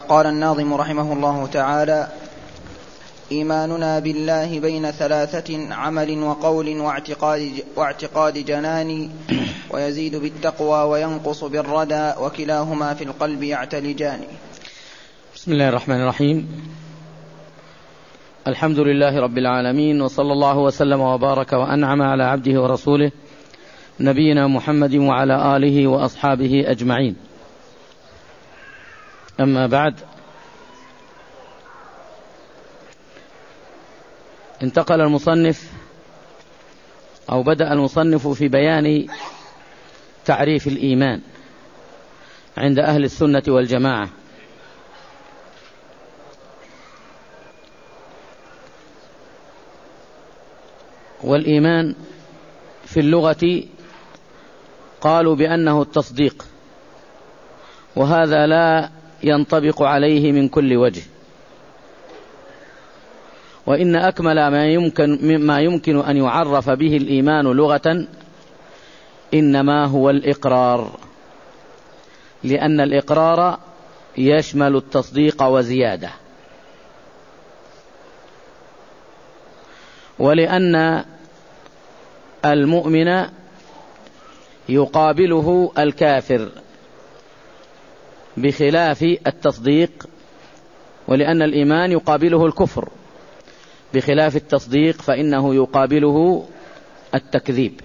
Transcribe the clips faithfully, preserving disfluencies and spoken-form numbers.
قال الناظم رحمه الله تعالى: إيماننا بالله بين ثلاثة: عمل وقول واعتقاد, واعتقاد جنان، ويزيد بالتقوى وينقص بالردى، وكلاهما في القلب يعتلجان. بسم الله الرحمن الرحيم. الحمد لله رب العالمين، وصلى الله وسلم وبارك وأنعم على عبده ورسوله نبينا محمد وعلى آله وأصحابه أجمعين. أما بعد، انتقل المصنف أو بدأ المصنف في بيان تعريف الإيمان عند أهل السنة والجماعة. والإيمان في اللغة قالوا بأنه التصديق، وهذا لا ينطبق عليه من كل وجه، وإن أكمل ما يمكن, ما يمكن أن يعرف به الإيمان لغة إنما هو الإقرار، لأن الإقرار يشمل التصديق وزيادة، ولأن المؤمن يقابله الكافر بخلاف التصديق، ولأن الإيمان يقابله الكفر بخلاف التصديق فإنه يقابله التكذيب.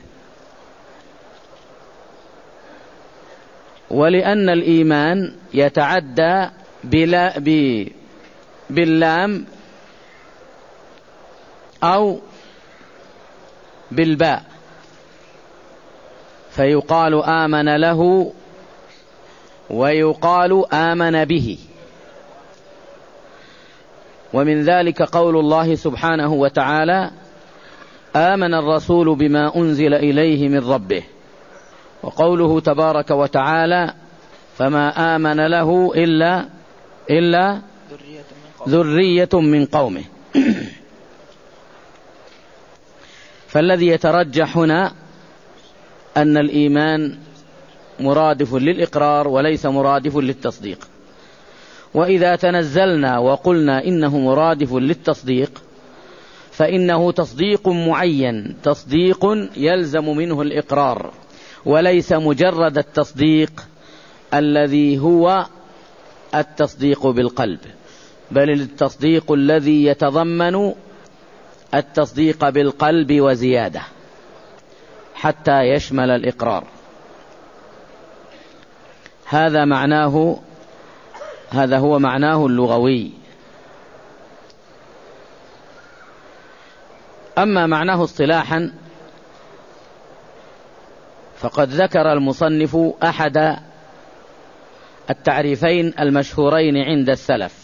ولأن الإيمان يتعدى بلا ب باللام أو بالباء، فيقال آمن له ويقال آمن به. ومن ذلك قول الله سبحانه وتعالى: آمن الرسول بما أنزل إليه من ربه، وقوله تبارك وتعالى: فما آمن له إلا, إلا ذرية من قومه. فالذي يترجح هنا أن الإيمان مرادف للإقرار وليس مرادف للتصديق. وإذا تنزلنا وقلنا إنه مرادف للتصديق فإنه تصديق معين، تصديق يلزم منه الإقرار، وليس مجرد التصديق الذي هو التصديق بالقلب، بل التصديق الذي يتضمن التصديق بالقلب وزيادة حتى يشمل الإقرار. هذا معناه هذا هو معناه اللغوي. أما معناه اصطلاحا فقد ذكر المصنف أحد التعريفين المشهورين عند السلف،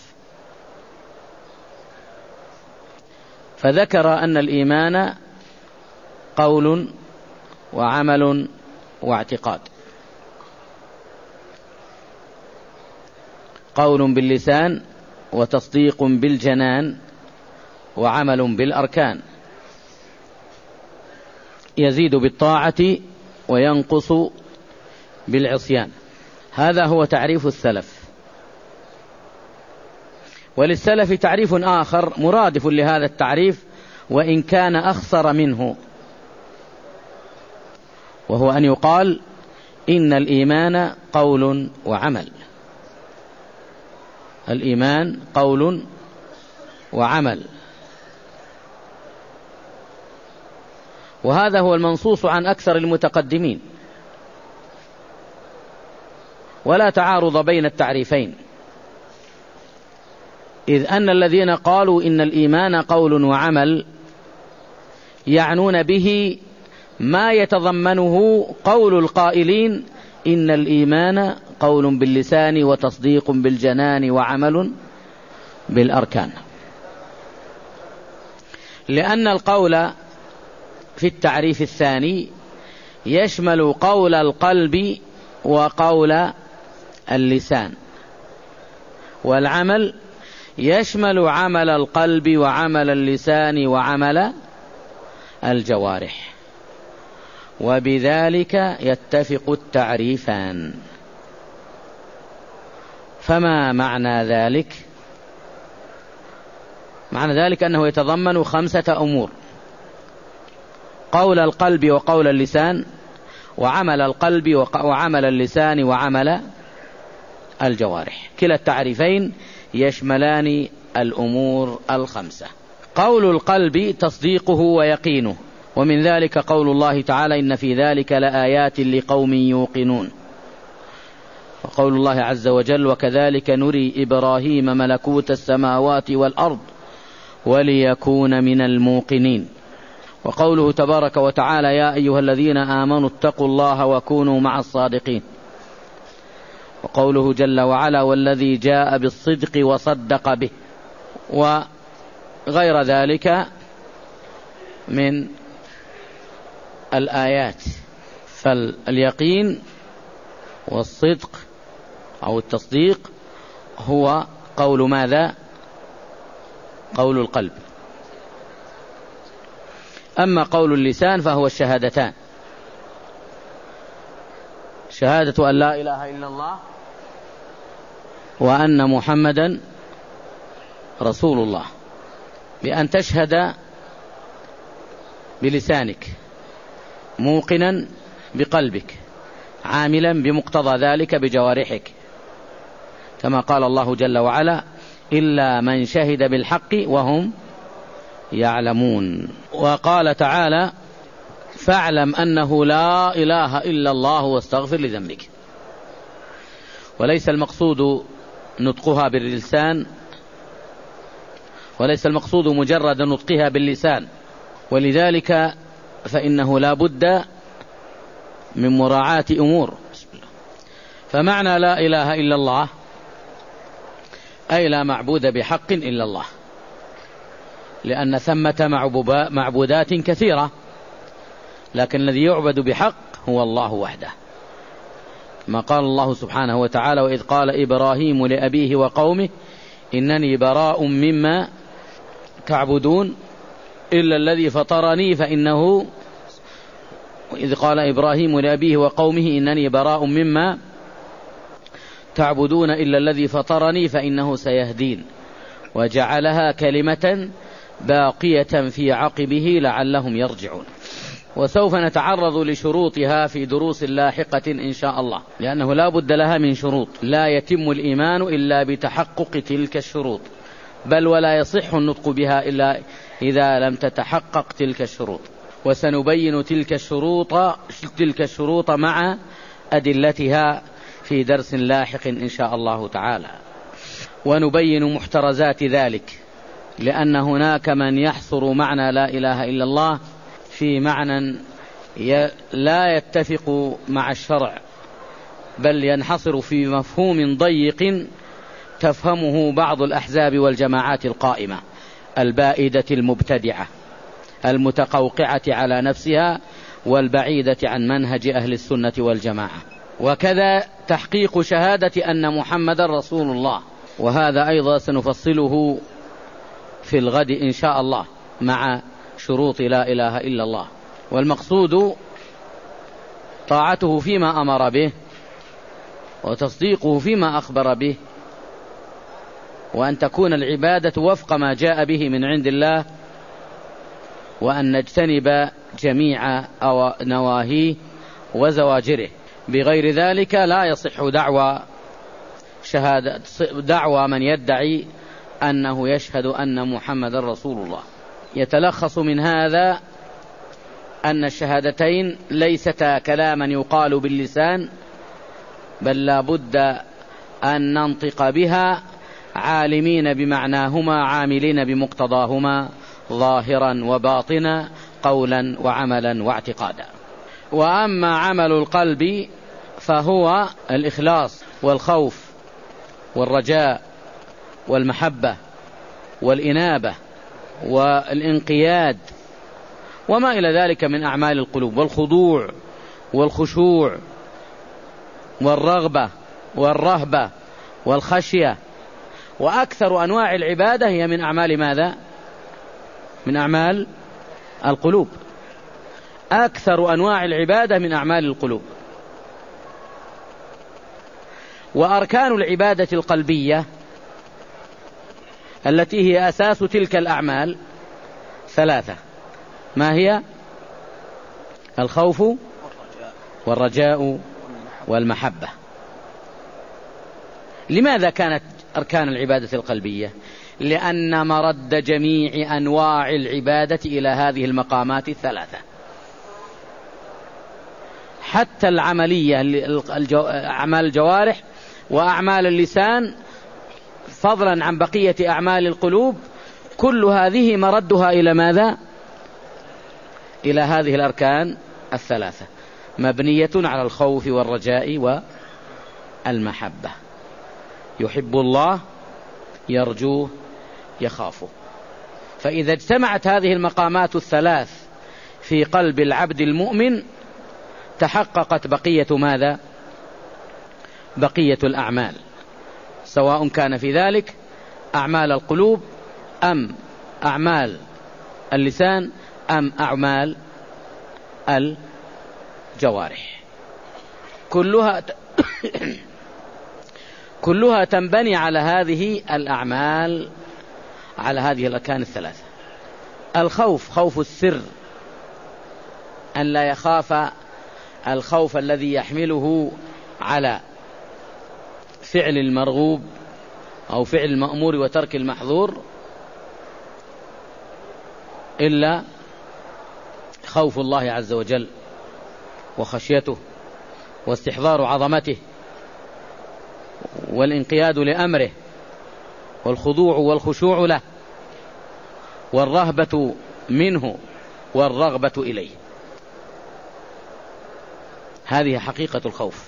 فذكر أن الإيمان قول وعمل واعتقاد. قول باللسان، وتصديق بالجنان، وعمل بالأركان، يزيد بالطاعة وينقص بالعصيان. هذا هو تعريف السلف. وللسلف تعريف آخر مرادف لهذا التعريف وإن كان أخصر منه، وهو أن يقال إن الإيمان قول وعمل. الإيمان قول وعمل، وهذا هو المنصوص عن أكثر المتقدمين، ولا تعارض بين التعريفين، إذ أن الذين قالوا إن الإيمان قول وعمل يعنون به ما يتضمنه قول القائلين إن الإيمان قول باللسان وتصديق بالجنان وعمل بالأركان، لأن القول في التعريف الثاني يشمل قول القلب وقول اللسان، والعمل يشمل عمل القلب وعمل اللسان وعمل الجوارح، وبذلك يتفق التعريفان. فما معنى ذلك؟ معنى ذلك أنه يتضمن خمسة أمور: قول القلب وقول اللسان، وعمل القلب وعمل اللسان وعمل الجوارح. كلا التعريفين يشملان الأمور الخمسة. قول القلب تصديقه ويقينه، ومن ذلك قول الله تعالى: إن في ذلك لآيات لقوم يوقنون. وقول الله عز وجل: وكذلك نري إبراهيم ملكوت السماوات والأرض وليكون من الموقنين. وقوله تبارك وتعالى: يا أيها الذين آمنوا اتقوا الله وكونوا مع الصادقين. وقوله جل وعلا: والذي جاء بالصدق وصدق به، وغير ذلك من الآيات. فاليقين والصدق أو التصديق هو قول ماذا؟ قول القلب. أما قول اللسان فهو الشهادتان: شهادة أن لا إله إلا الله وأن محمدا رسول الله، بأن تشهد بلسانك موقنا بقلبك عاملا بمقتضى ذلك بجوارحك، كما قال الله جل وعلا: إلا من شهد بالحق وهم يعلمون. وقال تعالى: فاعلم أنه لا إله إلا الله واستغفر لذنبك. وليس المقصود نطقها باللسان، وليس المقصود مجرد نطقها باللسان، ولذلك فإنه لا بد من مراعاة أمور. فمعنى لا إله إلا الله أي لا معبود بحق إلا الله، لأن ثمة معبودات كثيرة، لكن الذي يعبد بحق هو الله وحده، ما قال الله سبحانه وتعالى: وإذ قال إبراهيم لأبيه وقومه إنني براء مما تعبدون إلا الذي فطرني فإنه وإذ قال إبراهيم لأبيه وقومه إنني براء مما تعبدون إلا الذي فطرني فإنه سيهدين، وجعلها كلمة باقية في عقبه لعلهم يرجعون. وسوف نتعرض لشروطها في دروس لاحقة إن شاء الله، لأنه لا بد لها من شروط، لا يتم الإيمان إلا بتحقق تلك الشروط، بل ولا يصح النطق بها إلا إذا لم تتحقق تلك الشروط. وسنبين تلك الشروط تلك الشروط مع أدلتها في درس لاحق إن شاء الله تعالى، ونبين محترزات ذلك، لأن هناك من يحصر معنى لا إله إلا الله في معنى لا يتفق مع الشرع، بل ينحصر في مفهوم ضيق تفهمه بعض الأحزاب والجماعات القائمة البائدة المبتدعة المتقوقعة على نفسها والبعيدة عن منهج أهل السنة والجماعة. وكذا تحقيق شهادة أن محمد رسول الله، وهذا أيضا سنفصله في الغد إن شاء الله مع شروط لا إله إلا الله. والمقصود طاعته فيما أمر به، وتصديقه فيما أخبر به، وأن تكون العبادة وفق ما جاء به من عند الله، وأن نجتنب جميع نواهيه وزواجره. بغير ذلك لا يصح دعوى شهادة دعوى من يدعي أنه يشهد أن محمد رسول الله. يتلخص من هذا أن الشهادتين ليستا كلاما يقال باللسان، بل لا بد أن ننطق بها عالمين بمعناهما عاملين بمقتضاهما ظاهرا وباطنا قولا وعملا واعتقادا. وأما عمل القلب فهو الإخلاص والخوف والرجاء والمحبة والإنابة والانقياد وما إلى ذلك من أعمال القلوب، والخضوع والخشوع والرغبة والرهبة والخشية. وأكثر أنواع العبادة هي من أعمال ماذا؟ من أعمال القلوب. أكثر أنواع العبادة من أعمال القلوب. وأركان العبادة القلبية التي هي أساس تلك الأعمال ثلاثة. ما هي؟ الخوف والرجاء والمحبة. لماذا كانت أركان العبادة القلبية؟ لأن مرد جميع أنواع العبادة إلى هذه المقامات الثلاثة، حتى العملية أعمال الجوارح وأعمال اللسان فضلا عن بقية أعمال القلوب، كل هذه مردها إلى ماذا؟ إلى هذه الأركان الثلاثة، مبنية على الخوف والرجاء والمحبة. يحب الله، يرجوه، يخافه. فإذا اجتمعت هذه المقامات الثلاث في قلب العبد المؤمن تحققت بقية ماذا؟ بقية الأعمال، سواء كان في ذلك أعمال القلوب أم أعمال اللسان أم أعمال الجوارح، كلها كلها تنبني على هذه الأعمال، على هذه الأركان الثلاثة. الخوف خوف السر، أن لا يخاف الخوف الذي يحمله على فعل المرغوب أو فعل المأمور وترك المحظور إلا خوف الله عز وجل وخشيته واستحضار عظمته والانقياد لأمره والخضوع والخشوع له والرهبة منه والرغبة إليه. هذه حقيقة الخوف.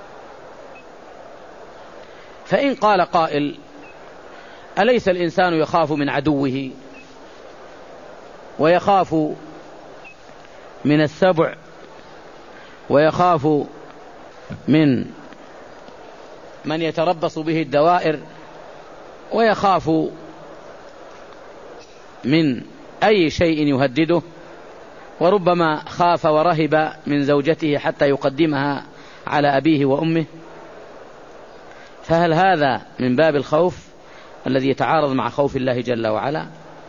فإن قال قائل: أليس الإنسان يخاف من عدوه ويخاف من السبع ويخاف من من يتربص به الدوائر ويخاف من أي شيء يهدده، وربما خاف ورهب من زوجته حتى يقدمها على أبيه وأمه؟ فهل هذا من باب الخوف الذي يتعارض مع خوف الله جل وعلا؟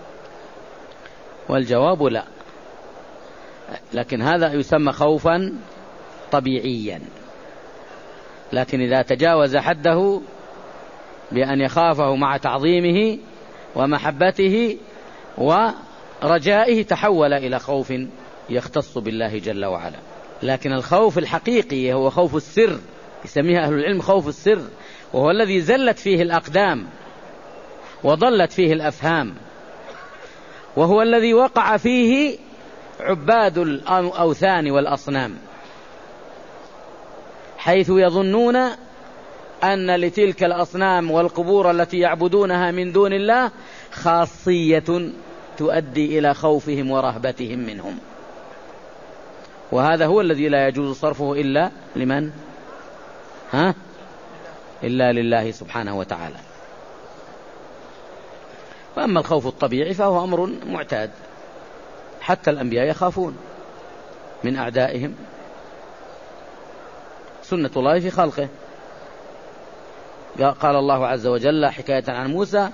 والجواب لا، لكن هذا يسمى خوفا طبيعيا. لكن إذا تجاوز حده بأن يخافه مع تعظيمه ومحبته ورجائه تحول إلى خوف يختص بالله جل وعلا. لكن الخوف الحقيقي هو خوف السر، يسميها أهل العلم خوف السر، وهو الذي زلت فيه الأقدام وضلت فيه الأفهام، وهو الذي وقع فيه عباد الأوثان والأصنام، حيث يظنون أن لتلك الأصنام والقبور التي يعبدونها من دون الله خاصية تؤدي إلى خوفهم ورهبتهم منهم، وهذا هو الذي لا يجوز صرفه إلا لمن؟ ها؟ إلا لله سبحانه وتعالى. وأما الخوف الطبيعي فهو أمر معتاد، حتى الأنبياء يخافون من أعدائهم، سنة الله في خلقه. قال الله عز وجل حكاية عن موسى: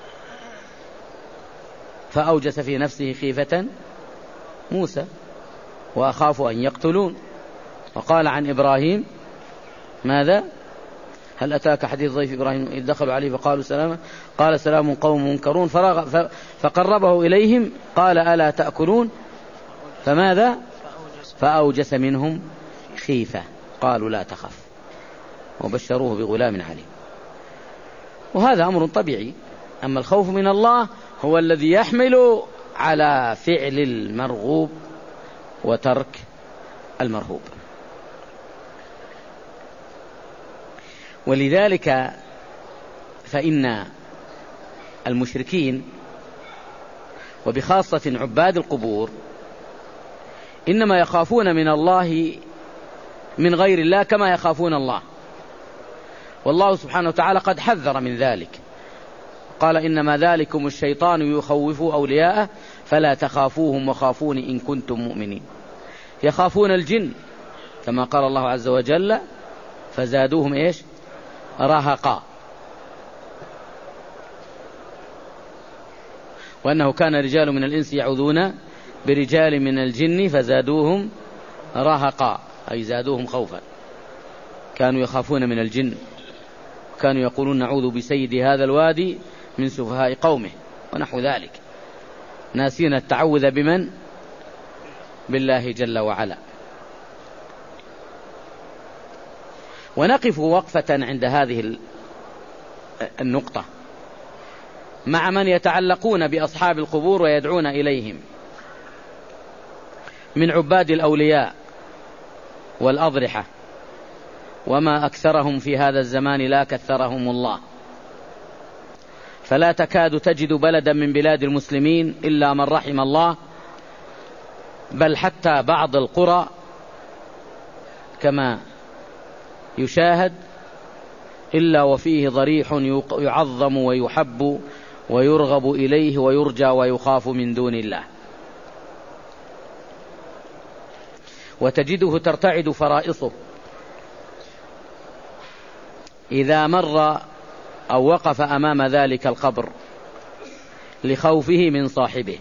فأوجس في نفسه خيفة موسى وأخاف أن يقتلون. وقال عن إبراهيم ماذا؟ هل أتاك حديث ضيف إبراهيم إذ دخلوا عليه فقالوا سلاما قال سلام قوم منكرون فقربه إليهم قال ألا تأكلون فماذا؟ فأوجس منهم خيفة قالوا لا تخف وبشروه بغلام عليم. وهذا أمر طبيعي. أما الخوف من الله هو الذي يحمل على فعل المرغوب وترك المرهوب. ولذلك فإن المشركين وبخاصة عباد القبور إنما يخافون من الله من غير الله كما يخافون الله، والله سبحانه وتعالى قد حذر من ذلك، قال إنما ذلكم الشيطان يخوف أولياءه فلا تخافوهم وخافون إن كنتم مؤمنين. يخافون الجن كما قال الله عز وجل فزادوهم إيش؟ رهقا، وأنه كان رجال من الإنس يعوذون برجال من الجن فزادوهم رهقا، أي زادوهم خوفا، كانوا يخافون من الجن، كانوا يقولون نعوذ بسيد هذا الوادي من سفهاء قومه ونحو ذلك، ناسين التعوذ بمن؟ بالله جل وعلا. ونقف وقفة عند هذه النقطة مع من يتعلقون بأصحاب القبور ويدعون إليهم من عباد الأولياء والأضرحة، وما أكثرهم في هذا الزمان لا كثرهم الله، فلا تكاد تجد بلدا من بلاد المسلمين إلا من رحم الله، بل حتى بعض القرى كما يشاهد إلا وفيه ضريح يعظم ويحب ويرغب إليه ويرجى ويخاف من دون الله، وتجده ترتعد فرائصه إذا مر أو وقف أمام ذلك القبر لخوفه من صاحبه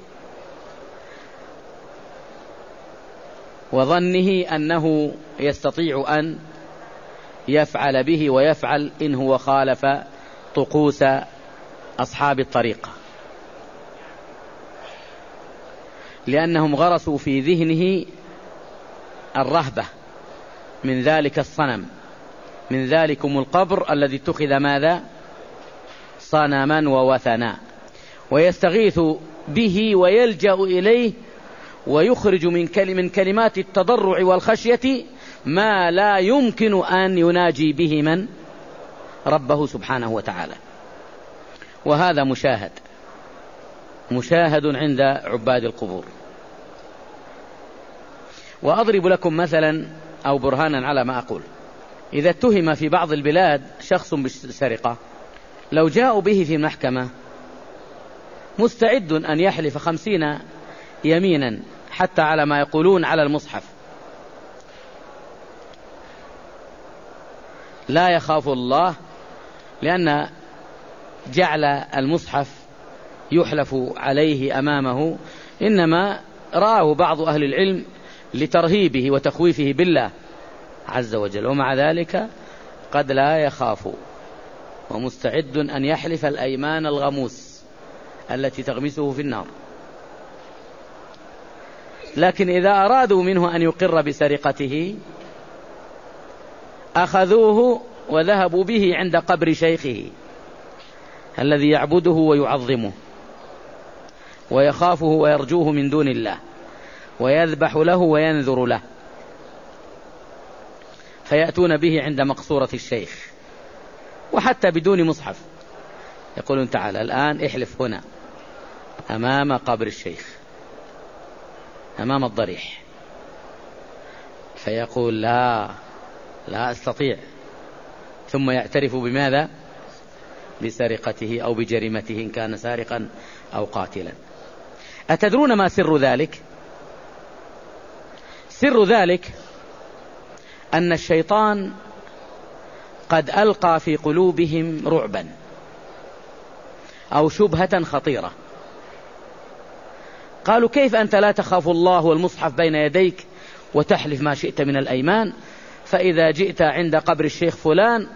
وظنه أنه يستطيع أن يفعل به ويفعل إن هو خالف طقوس أصحاب الطريقة، لأنهم غرسوا في ذهنه الرهبة من ذلك الصنم، من ذلكم القبر الذي اتخذ ماذا؟ صنما ووثنا، ويستغيث به ويلجأ إليه ويخرج من كلمات التضرع والخشية ما لا يمكن أن يناجي به من؟ ربه سبحانه وتعالى. وهذا مشاهد مشاهد عند عباد القبور. وأضرب لكم مثلا أو برهانا على ما أقول. إذا اتهم في بعض البلاد شخص بالسرقة، لو جاءوا به في المحكمة مستعد أن يحلف خمسين يمينا حتى على ما يقولون على المصحف، لا يخاف الله، لأن جعل المصحف يحلف عليه أمامه إنما رآه بعض أهل العلم لترهيبه وتخويفه بالله عز وجل، ومع ذلك قد لا يخاف ومستعد أن يحلف الأيمان الغموس التي تغمسه في النار. لكن إذا أرادوا منه أن يقر بسرقته أخذوه وذهبوا به عند قبر شيخه الذي يعبده ويعظمه ويخافه ويرجوه من دون الله، ويذبح له وينذر له، فيأتون به عند مقصورة الشيخ وحتى بدون مصحف، يقولون تعالى الآن احلف هنا أمام قبر الشيخ أمام الضريح، فيقول لا لا أستطيع، ثم يعترف بماذا؟ بسرقته أو بجريمته إن كان سارقا أو قاتلا. أتدرون ما سر ذلك؟ سر ذلك أن الشيطان قد ألقى في قلوبهم رعبا أو شبهة خطيرة. قالوا كيف أنت لا تخاف الله والمصحف بين يديك وتحلف ما شئت من الأيمان، فإذا جئت عند قبر الشيخ فلان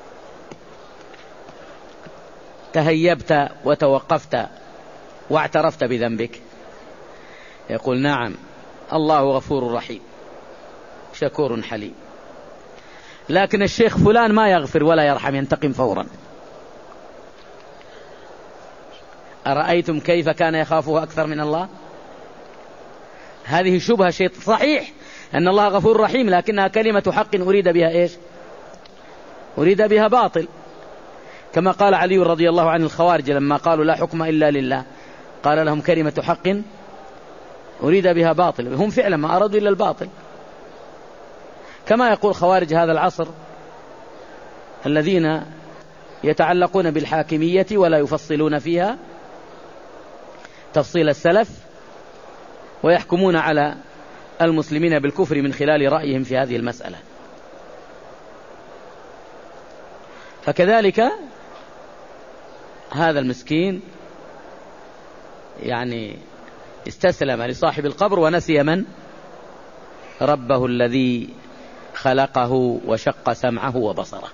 تهيبت وتوقفت واعترفت بذنبك؟ يقول نعم الله غفور رحيم شكور حليم، لكن الشيخ فلان ما يغفر ولا يرحم، ينتقم فورا. أرأيتم كيف كان يخافه أكثر من الله؟ هذه شبهة شيء صحيح أن الله غفور رحيم، لكنها كلمة حق أريد بها إيش؟ أريد بها باطل، كما قال علي رضي الله عن الخوارج لما قالوا لا حكم إلا لله، قال لهم كلمة حق أريد بها باطل، هم فعلا ما أرادوا إلا الباطل، كما يقول خوارج هذا العصر الذين يتعلقون بالحاكمية ولا يفصلون فيها تفصيل السلف، ويحكمون على المسلمين بالكفر من خلال رأيهم في هذه المسألة. فكذلك هذا المسكين يعني استسلم لصاحب القبر ونسي من؟ ربه الذي خلقه وشق سمعه وبصره.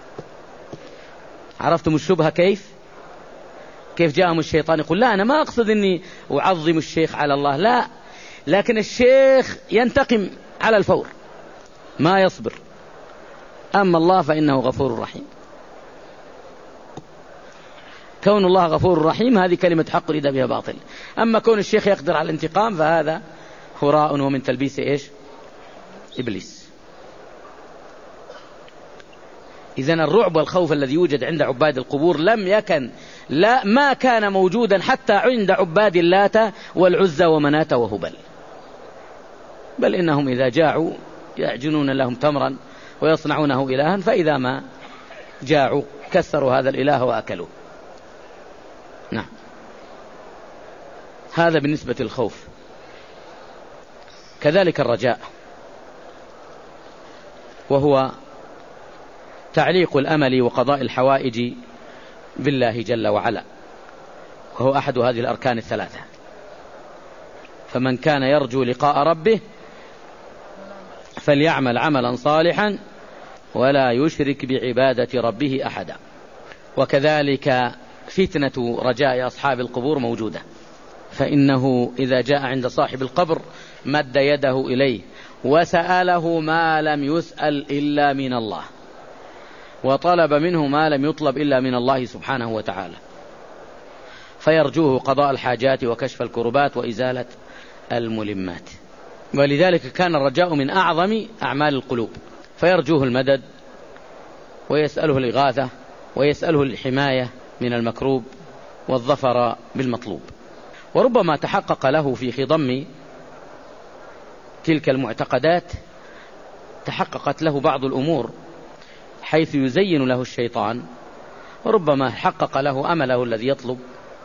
عرفتم الشبهة كيف؟ كيف جاءهم الشيطان يقول لا أنا ما أقصد أني أعظم الشيخ على الله، لا، لكن الشيخ ينتقم على الفور ما يصبر، أما الله فإنه غفور رحيم. كون الله غفور رحيم هذه كلمة حق إذا بها باطل، أما كون الشيخ يقدر على الانتقام فهذا هراء ومن تلبيس إيش؟ إبليس. إذن الرعب والخوف الذي يوجد عند عباد القبور لم يكن لا ما كان موجودا حتى عند عباد اللات والعزى ومناة وهبل، بل إنهم إذا جاعوا يعجنون لهم تمرا ويصنعونه إلها، فإذا ما جاعوا كسروا هذا الإله وأكلوه. نعم، هذا بالنسبة للخوف. كذلك الرجاء، وهو تعليق الأمل وقضاء الحوائج بالله جل وعلا، وهو أحد هذه الأركان الثلاثة. فمن كان يرجو لقاء ربه فليعمل عملا صالحا ولا يشرك بعبادة ربه أحدا. وكذلك فتنة رجاء أصحاب القبور موجودة، فإنه إذا جاء عند صاحب القبر مد يده إليه وسأله ما لم يسأل إلا من الله، وطلب منه ما لم يطلب إلا من الله سبحانه وتعالى، فيرجوه قضاء الحاجات وكشف الكربات وإزالة الملمات. ولذلك كان الرجاء من أعظم أعمال القلوب، فيرجوه المدد ويسأله الإغاثة ويسأله الحماية من المكروب والظفر بالمطلوب. وربما تحقق له في خضم تلك المعتقدات تحققت له بعض الأمور حيث يزين له الشيطان، وربما حقق له أمله الذي يطلب،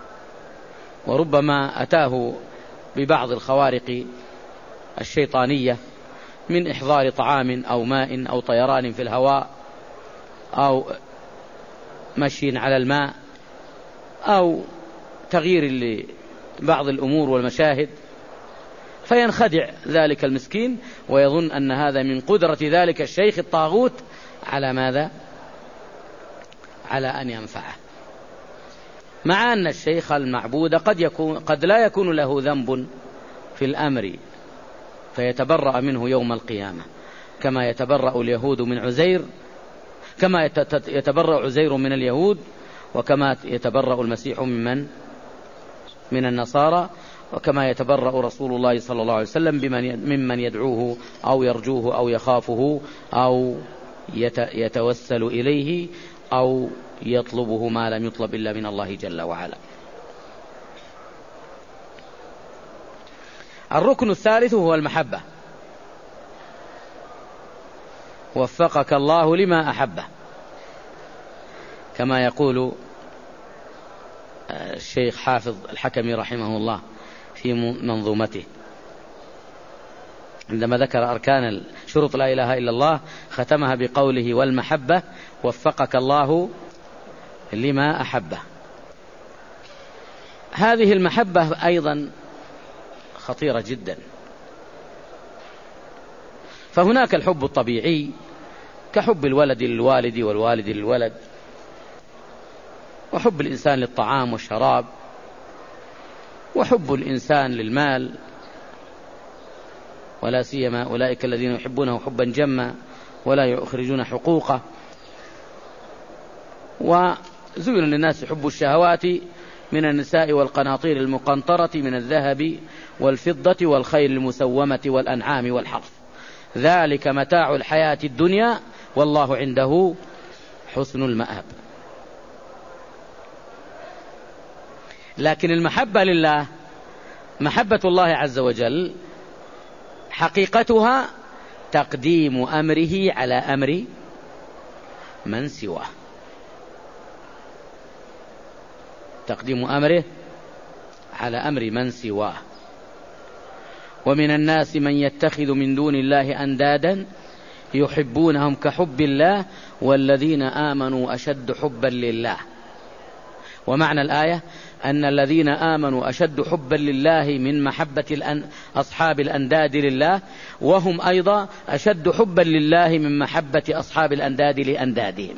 وربما أتاه ببعض الخوارق الشيطانية من إحضار طعام أو ماء أو طيران في الهواء أو مشي على الماء أو تغيير لبعض الأمور والمشاهد، فينخدع ذلك المسكين ويظن أن هذا من قدرة ذلك الشيخ الطاغوت على ماذا؟ على أن ينفعه، مع أن الشيخ المعبود قد يكون قد لا يكون له ذنب في الأمر فيتبرأ منه يوم القيامة، كما يتبرأ اليهود من عزير، كما يتبرأ عزير من اليهود، وكما يتبرأ المسيح ممن من النصارى، وكما يتبرأ رسول الله صلى الله عليه وسلم ممن يدعوه أو يرجوه أو يخافه أو يتوسل إليه أو يطلبه ما لم يطلب إلا من الله جل وعلا. الركن الثالث هو المحبة. وفقك الله لما أحبه، كما يقول الشيخ حافظ الحكمي رحمه الله في منظومته عندما ذكر أركان شروط لا إله إلا الله ختمها بقوله والمحبة وفقك الله لما أحبه. هذه المحبة أيضا خطيرة جدا، فهناك الحب الطبيعي كحب الولد للوالد والوالد للولد، وحب الإنسان للطعام والشراب، وحب الإنسان للمال، ولا سيما أولئك الذين يحبونه حبا جما ولا يخرجون حقوقه. وزين للناس حب الشهوات من النساء والقناطير المقنطرة من الذهب والفضة والخيل المسومة والأنعام والحرث، ذلك متاع الحياة الدنيا والله عنده حسن المآب. لكن المحبة لله، محبة الله عز وجل، حقيقتها تقديم أمره على أمر من سواه، تقديم أمره على أمر من سواه. ومن الناس من يتخذ من دون الله أندادا يحبونهم كحب الله والذين آمنوا أشد حبا لله. ومعنى الآية أن الذين آمنوا أشد حبا لله من محبة الأن أصحاب الأنداد لله، وهم أيضا أشد حبا لله من محبة أصحاب الأنداد لأندادهم،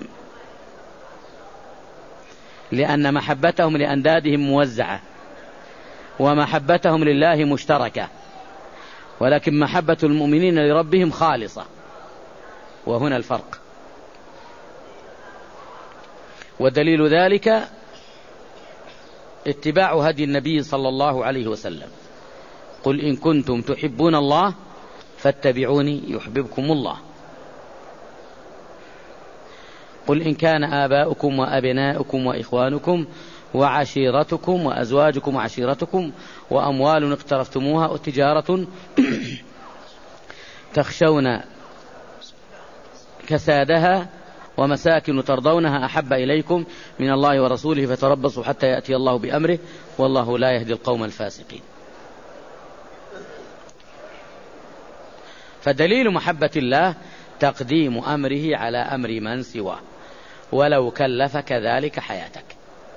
لأن محبتهم لأندادهم موزعة ومحبتهم لله مشتركة، ولكن محبة المؤمنين لربهم خالصة، وهنا الفرق. ودليل ذلك اتباع هدي النبي صلى الله عليه وسلم: قل إن كنتم تحبون الله فاتبعوني يحببكم الله. قل إن كان آباؤكم وأبناؤكم وإخوانكم وعشيرتكم وأزواجكم وعشيرتكم وأموال اقترفتموها وتجارة تخشون كسادها ومساكن ترضونها أحب إليكم من الله ورسوله فتربصوا حتى يأتي الله بأمره والله لا يهدي القوم الفاسقين. فدليل محبة الله تقديم أمره على أمر من سواه ولو كلفك ذلك حياتك.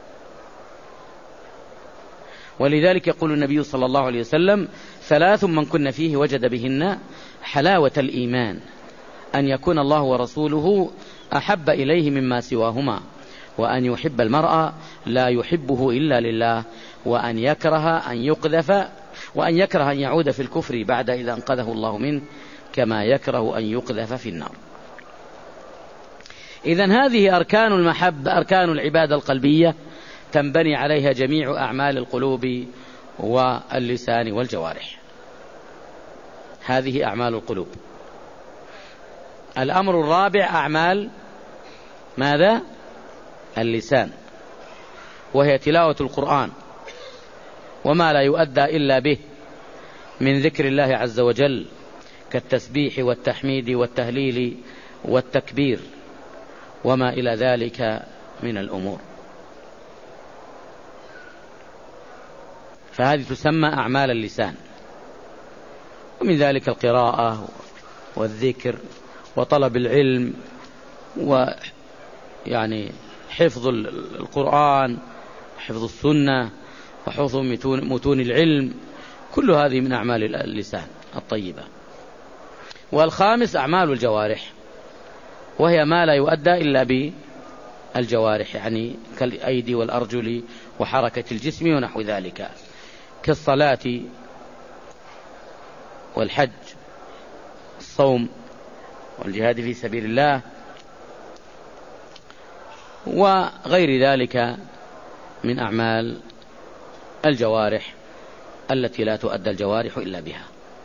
ولذلك يقول النبي صلى الله عليه وسلم: ثلاث من كن فيه وجد بهن حلاوة الإيمان: أن يكون الله ورسوله أحب إليه مما سواهما، وأن يحب المرء لا يحبه إلا لله، وأن يكره أن يقذف وأن يكره أن يعود في الكفر بعد إذا أنقذه الله منه، كما يكره أن يقذف في النار. إذن هذه أركان المحبة، أركان العبادة القلبية تنبني عليها جميع أعمال القلوب واللسان والجوارح. هذه أعمال القلوب. الأمر الرابع أعمال ماذا؟ اللسان، وهي تلاوة القرآن وما لا يؤدى إلا به من ذكر الله عز وجل كالتسبيح والتحميد والتهليل والتكبير وما إلى ذلك من الأمور. فهذه تسمى أعمال اللسان، ومن ذلك القراءة والذكر وطلب العلم ويعني حفظ القرآن، حفظ السنة، وحفظ متون العلم، كل هذه من أعمال اللسان الطيبة. والخامس أعمال الجوارح، وهي ما لا يؤدى إلا بالجوارح، يعني كالأيدي والأرجل وحركة الجسم ونحو ذلك، كالصلاة والحج، الصوم والجهاد في سبيل الله وغير ذلك من أعمال الجوارح التي لا تؤدى الجوارح إلا بها.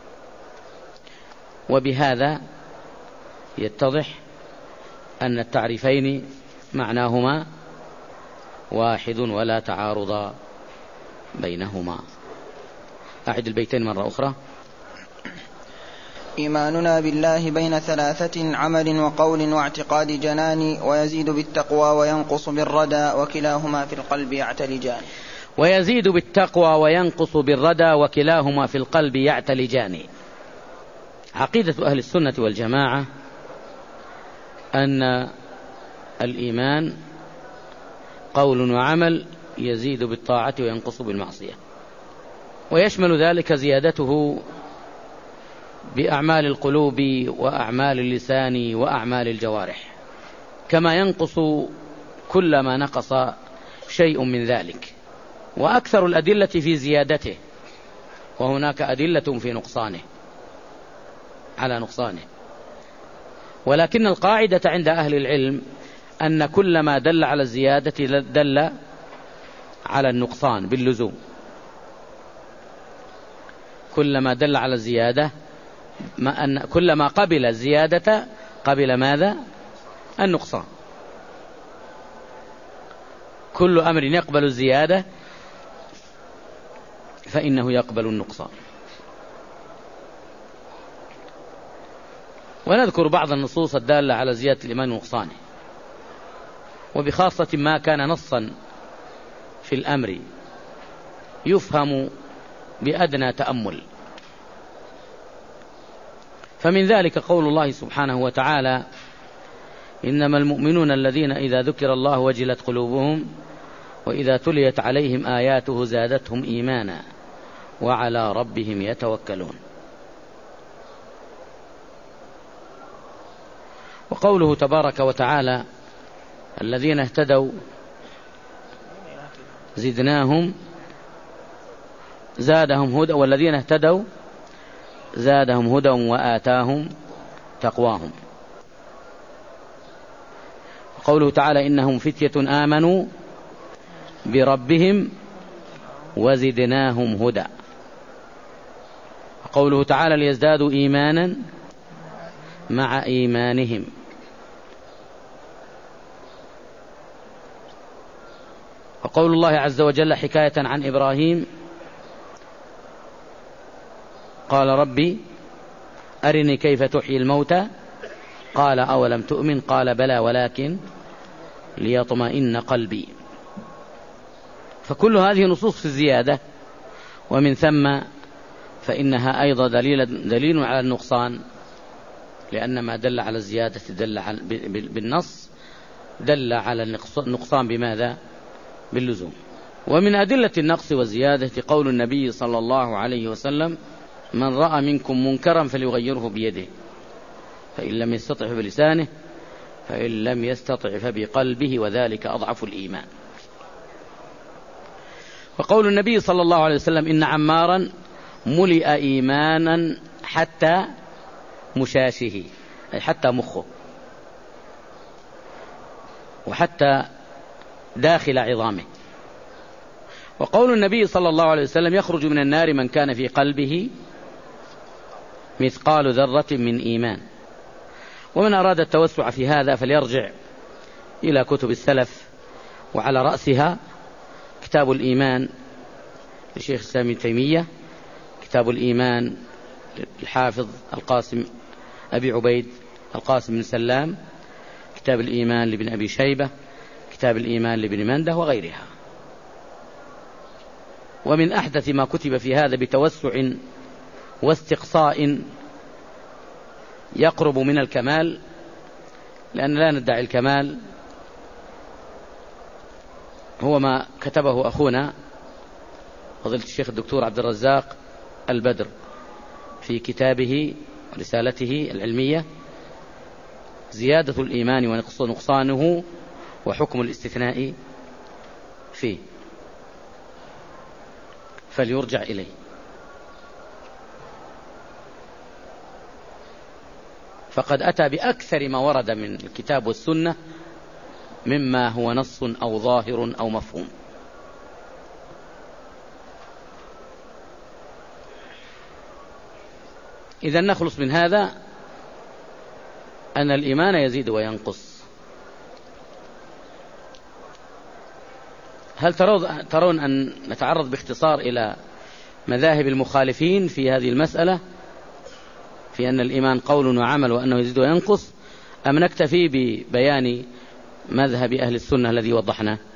وبهذا يتضح أن التعريفين معناهما واحد ولا تعارض بينهما. أعد البيتين مرة أخرى. إيماننا بالله بين ثلاثة: عمل وقول واعتقاد جنان، ويزيد بالتقوى وينقص بالردى، وكلاهما في القلب يعتلجان. ويزيد بالتقوى وينقص بالردى وكلاهما في القلب يعتلجان. عقيدة أهل السنة والجماعة أن الإيمان قول وعمل يزيد بالطاعة وينقص بالمعصية، ويشمل ذلك زيادته بأعمال القلوب وأعمال اللسان وأعمال الجوارح، كما ينقص كلما نقص شيء من ذلك. وأكثر الأدلة في زيادته، وهناك أدلة في نقصانه على نقصانه. ولكن القاعدة عند أهل العلم أن كل ما دل على الزيادة دل على النقصان باللزوم. كل ما دل على الزيادة ما أن كل ما قبل الزيادة قبل ماذا؟ النقصان. كل أمر يقبل الزيادة فإنه يقبل النقصان. ونذكر بعض النصوص الدالة على زيادة الإيمان ونقصانه، وبخاصة ما كان نصا في الأمر يفهم بأدنى تأمل. فمن ذلك قول الله سبحانه وتعالى: إنما المؤمنون الذين إذا ذكر الله وجلت قلوبهم وإذا تليت عليهم آياته زادتهم إيمانا وعلى ربهم يتوكلون. وقوله تبارك وتعالى: الذين اهتدوا زدناهم زادهم هدى والذين اهتدوا زادهم هدى وآتاهم تقواهم. وقوله تعالى: إنهم فتية آمنوا بربهم وزدناهم هدى. وقوله تعالى: ليزدادوا إيمانا مع إيمانهم. وقول الله عز وجل حكاية عن إبراهيم: قال ربي أرني كيف تحيي الموتى قال أولم تؤمن قال بلى ولكن ليطمئن قلبي. فكل هذه نصوص في الزيادة، ومن ثم فإنها أيضا دليل, دليل على النقصان، لأن ما دل على الزيادة دل على بالنص دل على النقصان بماذا؟ باللزوم. ومن أدلة النقص والزيادة قول النبي صلى الله عليه وسلم: من رأى منكم منكرا فليغيره بيده، فإن لم يستطع بلسانه، فإن لم يستطع فبقلبه، وذلك أضعف الإيمان. وقول النبي صلى الله عليه وسلم: إن عمارا ملئ إيمانا حتى مشاشه، أي حتى مخه وحتى داخل عظامه. وقول النبي صلى الله عليه وسلم: يخرج من النار من كان في قلبه مثقال ذرة من إيمان. ومن أراد التوسع في هذا فليرجع إلى كتب السلف، وعلى رأسها كتاب الإيمان لشيخ الإسلام ابن تيمية، كتاب الإيمان للحافظ القاسم أبي عبيد القاسم بن سلام، كتاب الإيمان لابن أبي شيبة، كتاب الإيمان لابن منده، وغيرها. ومن أحدث ما كتب في هذا بتوسع واستقصاء يقرب من الكمال، لأن لا ندعي الكمال، هو ما كتبه أخونا فضيلة الشيخ الدكتور عبد الرزاق البدر في كتابه ورسالته العلمية زيادة الإيمان ونقصانه وحكم الاستثناء فيه، فليرجع إليه. فقد أتى بأكثر ما ورد من الكتاب والسنة مما هو نص أو ظاهر أو مفهوم. إذا نخلص من هذا أن الإيمان يزيد وينقص. هل ترون أن نتعرض باختصار إلى مذاهب المخالفين في هذه المسألة، في أن الإيمان قول وعمل وأنه يزيد وينقص، أم نكتفي ببيان مذهب أهل السنة الذي وضحناه؟